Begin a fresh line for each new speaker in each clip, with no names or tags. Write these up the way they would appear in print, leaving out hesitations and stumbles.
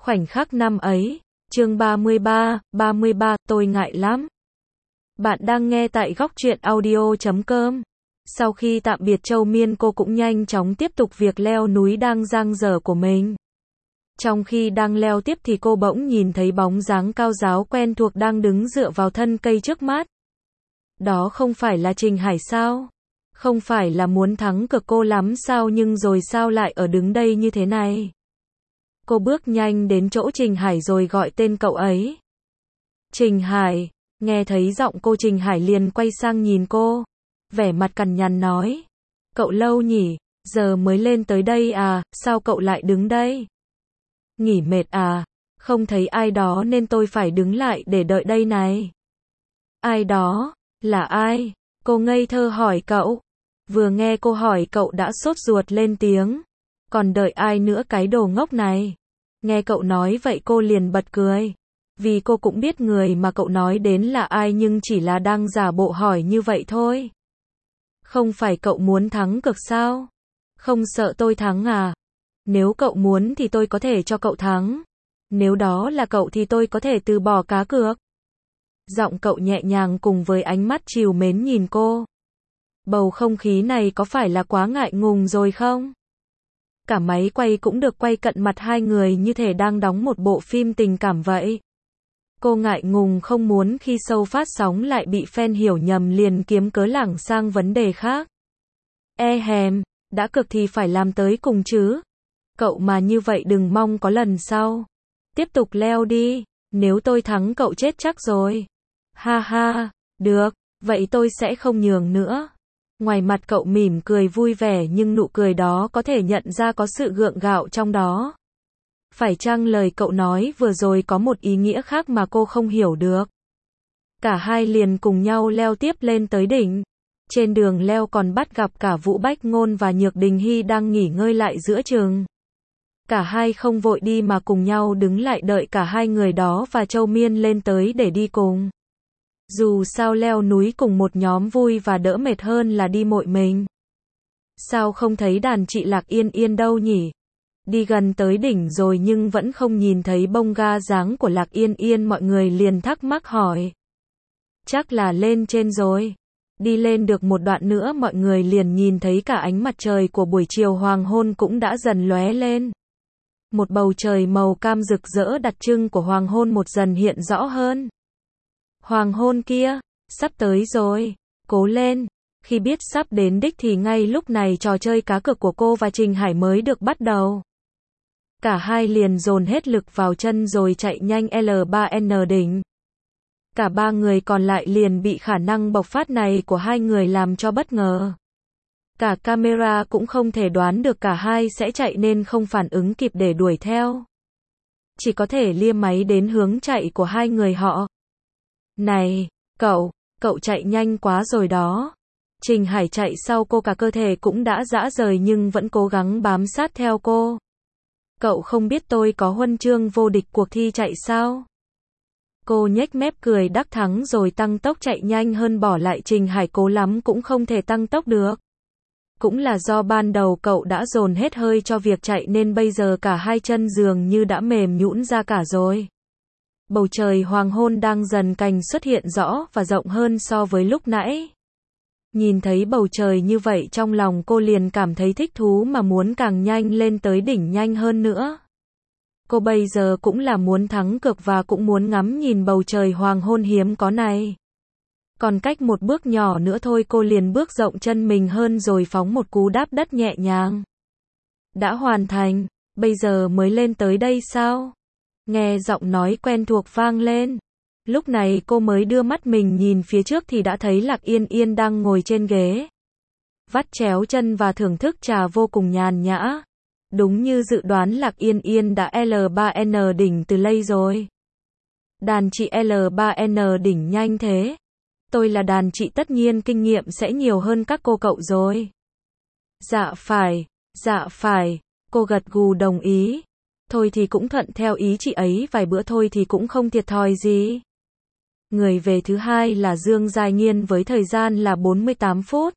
Khoảnh khắc năm ấy, chương 33, tôi ngại lắm. Bạn đang nghe tại góc truyện audio.com. Sau khi tạm biệt Châu Miên, cô cũng nhanh chóng tiếp tục việc leo núi đang dang dở của mình. Trong khi đang leo tiếp thì cô bỗng nhìn thấy bóng dáng cao ráo quen thuộc đang đứng dựa vào thân cây trước mắt. Đó không phải là Trình Hải sao? Không phải là muốn thắng cực cô lắm sao, nhưng rồi sao lại ở đứng đây như thế này? Cô bước nhanh đến chỗ Trình Hải rồi gọi tên cậu ấy. Trình Hải, nghe thấy giọng cô, Trình Hải liền quay sang nhìn cô. Vẻ mặt cằn nhằn nói. Cậu lâu nhỉ, giờ mới lên tới đây à, sao cậu lại đứng đây? Nghỉ mệt à, không thấy ai đó nên tôi phải đứng lại để đợi đây này. Ai đó, là ai? Cô ngây thơ hỏi cậu. Vừa nghe cô hỏi cậu đã sốt ruột lên tiếng. Còn đợi ai nữa cái đồ ngốc này? Nghe cậu nói vậy cô liền bật cười. Vì cô cũng biết người mà cậu nói đến là ai, nhưng chỉ là đang giả bộ hỏi như vậy thôi. Không phải cậu muốn thắng cực sao? Không sợ tôi thắng à? Nếu cậu muốn thì tôi có thể cho cậu thắng. Nếu đó là cậu thì tôi có thể từ bỏ cá cược. Giọng cậu nhẹ nhàng cùng với ánh mắt trìu mến nhìn cô. Bầu không khí này có phải là quá ngại ngùng rồi không? Cả máy quay cũng được quay cận mặt hai người như thể đang đóng một bộ phim tình cảm vậy. Cô ngại ngùng không muốn khi show phát sóng lại bị fan hiểu nhầm, liền kiếm cớ lảng sang vấn đề khác. Hèm, đã cực thì phải làm tới cùng chứ. Cậu mà như vậy đừng mong có lần sau. Tiếp tục leo đi, nếu tôi thắng cậu chết chắc rồi. Ha ha, được, vậy tôi sẽ không nhường nữa. Ngoài mặt cậu mỉm cười vui vẻ, nhưng nụ cười đó có thể nhận ra có sự gượng gạo trong đó. Phải chăng lời cậu nói vừa rồi có một ý nghĩa khác mà cô không hiểu được? Cả hai liền cùng nhau leo tiếp lên tới đỉnh. Trên đường leo còn bắt gặp cả Vũ Bách Ngôn và Nhược Đình Hy đang nghỉ ngơi lại giữa chừng. Cả hai không vội đi mà cùng nhau đứng lại đợi cả hai người đó và Châu Miên lên tới để đi cùng. Dù sao leo núi cùng một nhóm vui và đỡ mệt hơn là đi một mình. Sao không thấy đàn chị Lạc Yên Yên đâu nhỉ? Đi gần tới đỉnh rồi nhưng vẫn không nhìn thấy bông ga dáng của Lạc Yên Yên, mọi người liền thắc mắc hỏi. Chắc là lên trên rồi. Đi lên được một đoạn nữa mọi người liền nhìn thấy cả ánh mặt trời của buổi chiều hoàng hôn cũng đã dần lóe lên. Một bầu trời màu cam rực rỡ đặc trưng của hoàng hôn một dần hiện rõ hơn. Hoàng hôn kia, sắp tới rồi, cố lên. Khi biết sắp đến đích thì ngay lúc này trò chơi cá cược của cô và Trình Hải mới được bắt đầu. Cả hai liền dồn hết lực vào chân rồi chạy nhanh L3N đỉnh. Cả ba người còn lại liền bị khả năng bộc phát này của hai người làm cho bất ngờ. Cả camera cũng không thể đoán được cả hai sẽ chạy nên không phản ứng kịp để đuổi theo. Chỉ có thể lia máy đến hướng chạy của hai người họ. Này, cậu chạy nhanh quá rồi đó. Trình Hải chạy sau cô, cả cơ thể cũng đã rã rời nhưng vẫn cố gắng bám sát theo cô. Cậu không biết tôi có huân chương vô địch cuộc thi chạy sao? Cô nhếch mép cười đắc thắng rồi tăng tốc chạy nhanh hơn, bỏ lại Trình Hải cố lắm cũng không thể tăng tốc được. Cũng là do ban đầu cậu đã dồn hết hơi cho việc chạy nên bây giờ cả hai chân dường như đã mềm nhũn ra cả rồi. Bầu trời hoàng hôn đang dần cành xuất hiện rõ và rộng hơn so với lúc nãy. Nhìn thấy bầu trời như vậy trong lòng cô liền cảm thấy thích thú mà muốn càng nhanh lên tới đỉnh nhanh hơn nữa. Cô bây giờ cũng là muốn thắng cực và cũng muốn ngắm nhìn bầu trời hoàng hôn hiếm có này. Còn cách một bước nhỏ nữa thôi cô liền bước rộng chân mình hơn rồi phóng một cú đáp đất nhẹ nhàng. Đã hoàn thành, bây giờ mới lên tới đây sao? Nghe giọng nói quen thuộc vang lên. Lúc này cô mới đưa mắt mình nhìn phía trước thì đã thấy Lạc Yên Yên đang ngồi trên ghế. Vắt chéo chân và thưởng thức trà vô cùng nhàn nhã. Đúng như dự đoán, Lạc Yên Yên đã L3N đỉnh từ lâu rồi. Đàn chị L3N đỉnh nhanh thế. Tôi là đàn chị tất nhiên kinh nghiệm sẽ nhiều hơn các cô cậu rồi. Dạ phải, cô gật gù đồng ý. Thôi thì cũng thuận theo ý chị ấy, vài bữa thôi thì cũng không thiệt thòi gì. Người về thứ hai là Dương Giai Nghiên với thời gian là 48 phút.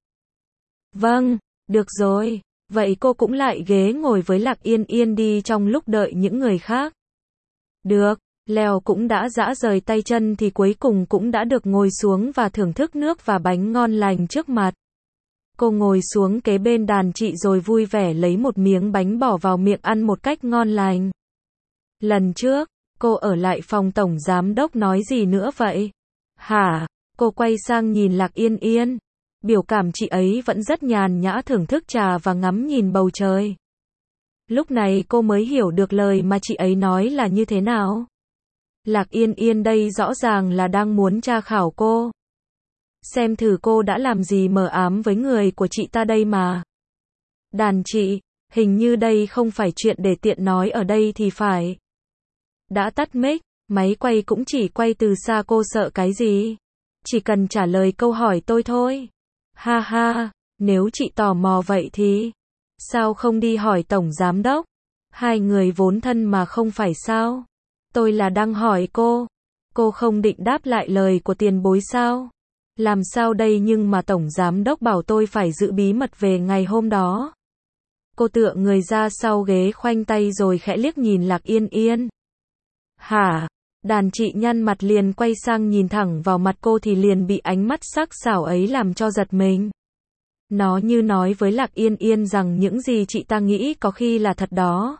Vâng, được rồi. Vậy cô cũng lại ghế ngồi với Lạc Yên Yên đi trong lúc đợi những người khác. Được, Leo cũng đã rã rời tay chân thì cuối cùng cũng đã được ngồi xuống và thưởng thức nước và bánh ngon lành trước mặt. Cô ngồi xuống kế bên đàn chị rồi vui vẻ lấy một miếng bánh bỏ vào miệng ăn một cách ngon lành. Lần trước, cô ở lại phòng tổng giám đốc nói gì nữa vậy? Hả? Cô quay sang nhìn Lạc Yên Yên. Biểu cảm chị ấy vẫn rất nhàn nhã thưởng thức trà và ngắm nhìn bầu trời. Lúc này cô mới hiểu được lời mà chị ấy nói là như thế nào. Lạc Yên Yên đây rõ ràng là đang muốn tra khảo cô. Xem thử cô đã làm gì mờ ám với người của chị ta đây mà. Đàn chị, hình như đây không phải chuyện để tiện nói ở đây thì phải. Đã tắt mic, máy quay cũng chỉ quay từ xa, cô sợ cái gì? Chỉ cần trả lời câu hỏi tôi thôi. Ha ha, nếu chị tò mò vậy thì sao không đi hỏi tổng giám đốc? Hai người vốn thân mà không phải sao? Tôi là đang hỏi cô. Cô không định đáp lại lời của tiền bối sao? Làm sao đây, nhưng mà tổng giám đốc bảo tôi phải giữ bí mật về ngày hôm đó. Cô tựa người ra sau ghế khoanh tay rồi khẽ liếc nhìn Lạc Yên Yên. Hả? Đàn chị nhăn mặt liền quay sang nhìn thẳng vào mặt cô thì liền bị ánh mắt sắc sảo ấy làm cho giật mình. Nó như nói với Lạc Yên Yên rằng những gì chị ta nghĩ có khi là thật đó.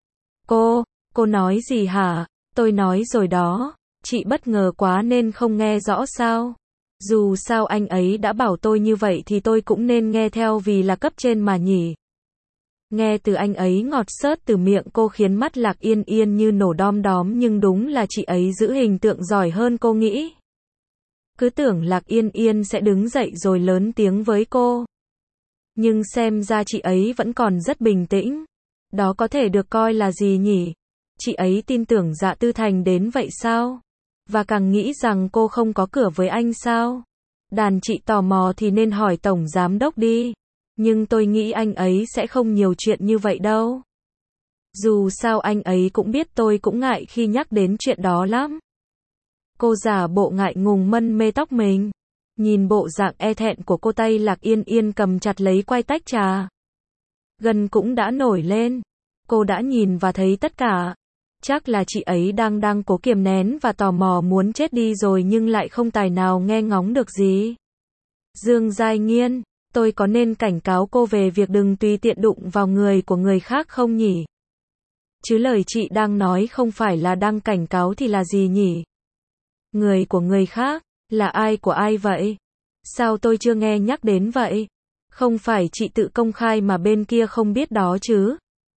Cô nói gì hả? Tôi nói rồi đó. Chị bất ngờ quá nên không nghe rõ sao? Dù sao anh ấy đã bảo tôi như vậy thì tôi cũng nên nghe theo vì là cấp trên mà nhỉ. Nghe từ anh ấy ngọt xớt từ miệng cô khiến mắt Lạc Yên Yên như nổ đom đóm, nhưng đúng là chị ấy giữ hình tượng giỏi hơn cô nghĩ. Cứ tưởng Lạc Yên Yên sẽ đứng dậy rồi lớn tiếng với cô. Nhưng xem ra chị ấy vẫn còn rất bình tĩnh. Đó có thể được coi là gì nhỉ? Chị ấy tin tưởng Dạ Tư Thành đến vậy sao? Và càng nghĩ rằng cô không có cửa với anh sao? Đàn chị tò mò thì nên hỏi tổng giám đốc đi. Nhưng tôi nghĩ anh ấy sẽ không nhiều chuyện như vậy đâu. Dù sao anh ấy cũng biết tôi cũng ngại khi nhắc đến chuyện đó lắm. Cô giả bộ ngại ngùng mân mê tóc mình. Nhìn bộ dạng e thẹn của cô, tay Lạc Yên Yên cầm chặt lấy quai tách trà. Gân cũng đã nổi lên. Cô đã nhìn và thấy tất cả. Chắc là chị ấy đang cố kiềm nén và tò mò muốn chết đi rồi nhưng lại không tài nào nghe ngóng được gì. Dương Giai Nghiên, tôi có nên cảnh cáo cô về việc đừng tùy tiện đụng vào người của người khác không nhỉ? Chứ lời chị đang nói không phải là đang cảnh cáo thì là gì nhỉ? Người của người khác, là ai của ai vậy? Sao tôi chưa nghe nhắc đến vậy? Không phải chị tự công khai mà bên kia không biết đó chứ?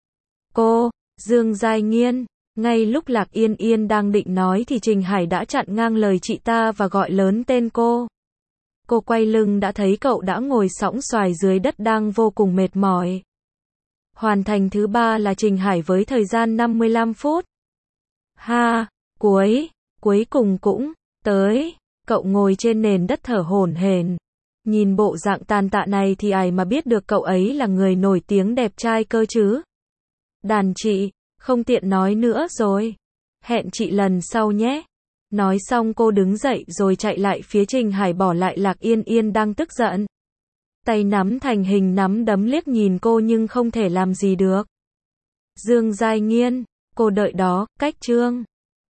Dương Giai Nghiên, ngay lúc Lạc Yên Yên đang định nói thì Trình Hải đã chặn ngang lời chị ta và gọi lớn tên cô. Cô quay lưng đã thấy cậu đã ngồi sõng xoài dưới đất đang vô cùng mệt mỏi. Hoàn thành thứ 3 là Trình Hải với thời gian 55 phút. Ha, cuối cùng cũng tới. Cậu ngồi trên nền đất thở hổn hển. Nhìn bộ dạng tàn tạ này thì ai mà biết được cậu ấy là người nổi tiếng đẹp trai cơ chứ. Đàn chị, không tiện nói nữa rồi. Hẹn chị lần sau nhé. Nói xong cô đứng dậy rồi chạy lại phía Trình Hải, bỏ lại Lạc Yên Yên đang tức giận. Tay nắm thành hình nắm đấm liếc nhìn cô nhưng không thể làm gì được. Dương Giai Nghiên, cô đợi đó, cách chương.